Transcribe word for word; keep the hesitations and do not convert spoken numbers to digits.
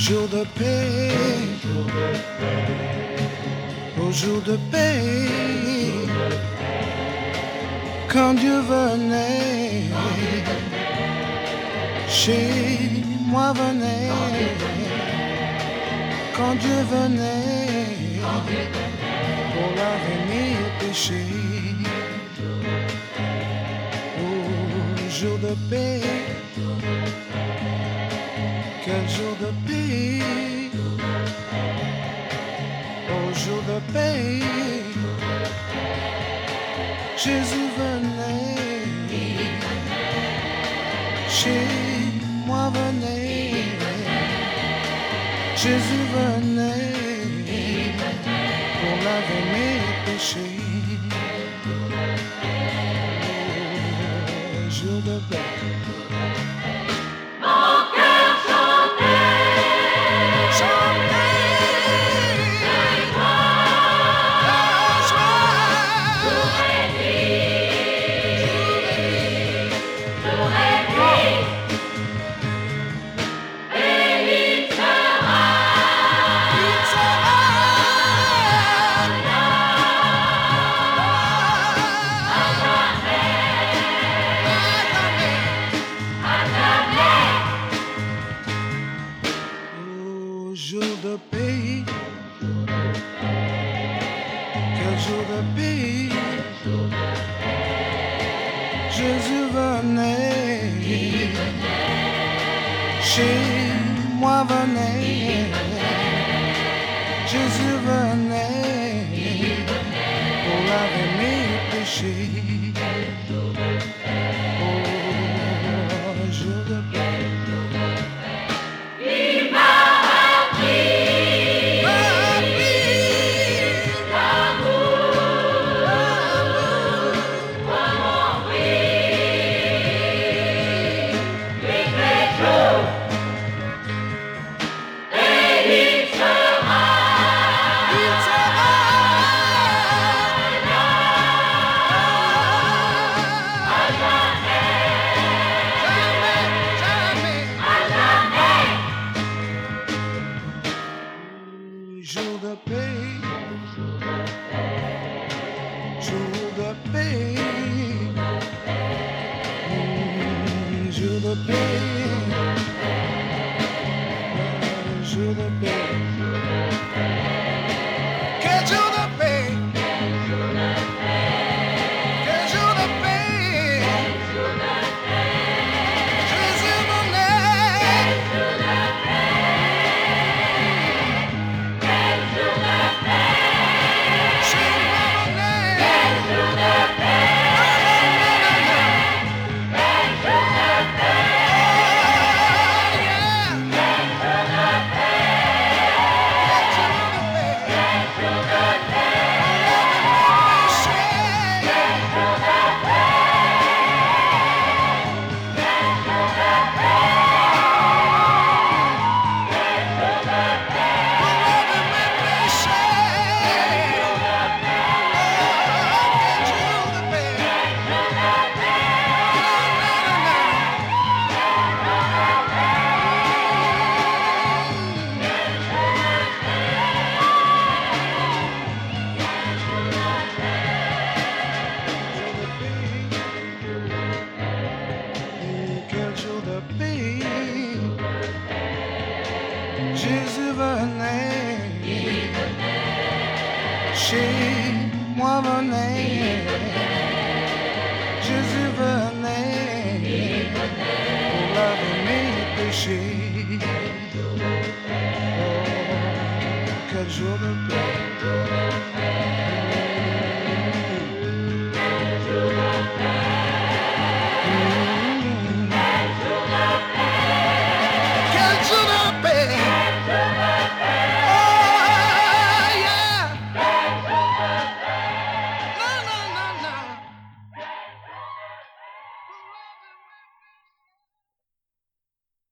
jour de paix, au jour de paix, quand Dieu venait, chez moi venait, quand Dieu venait, pour laver mes péchés, au jour de paix, quel jour de paix, au jour de paix, Jésus venait, chez moi venait, Jésus venait, pour laver mes péchés, au jour de paix. Jour de paix, quel jour de paix, Jésus venait, chez moi venait, Jésus venait, pour laver mes péchés, au jour de paix. Jour de paix, jour de paix, mm, jour de paix, jour de paix, quel jour de paix, quel jour de paix, Jésus venait, Jésus venait, chez moi venait, Jésus venait, pour laver mes péchés, oh, quel jour de paix.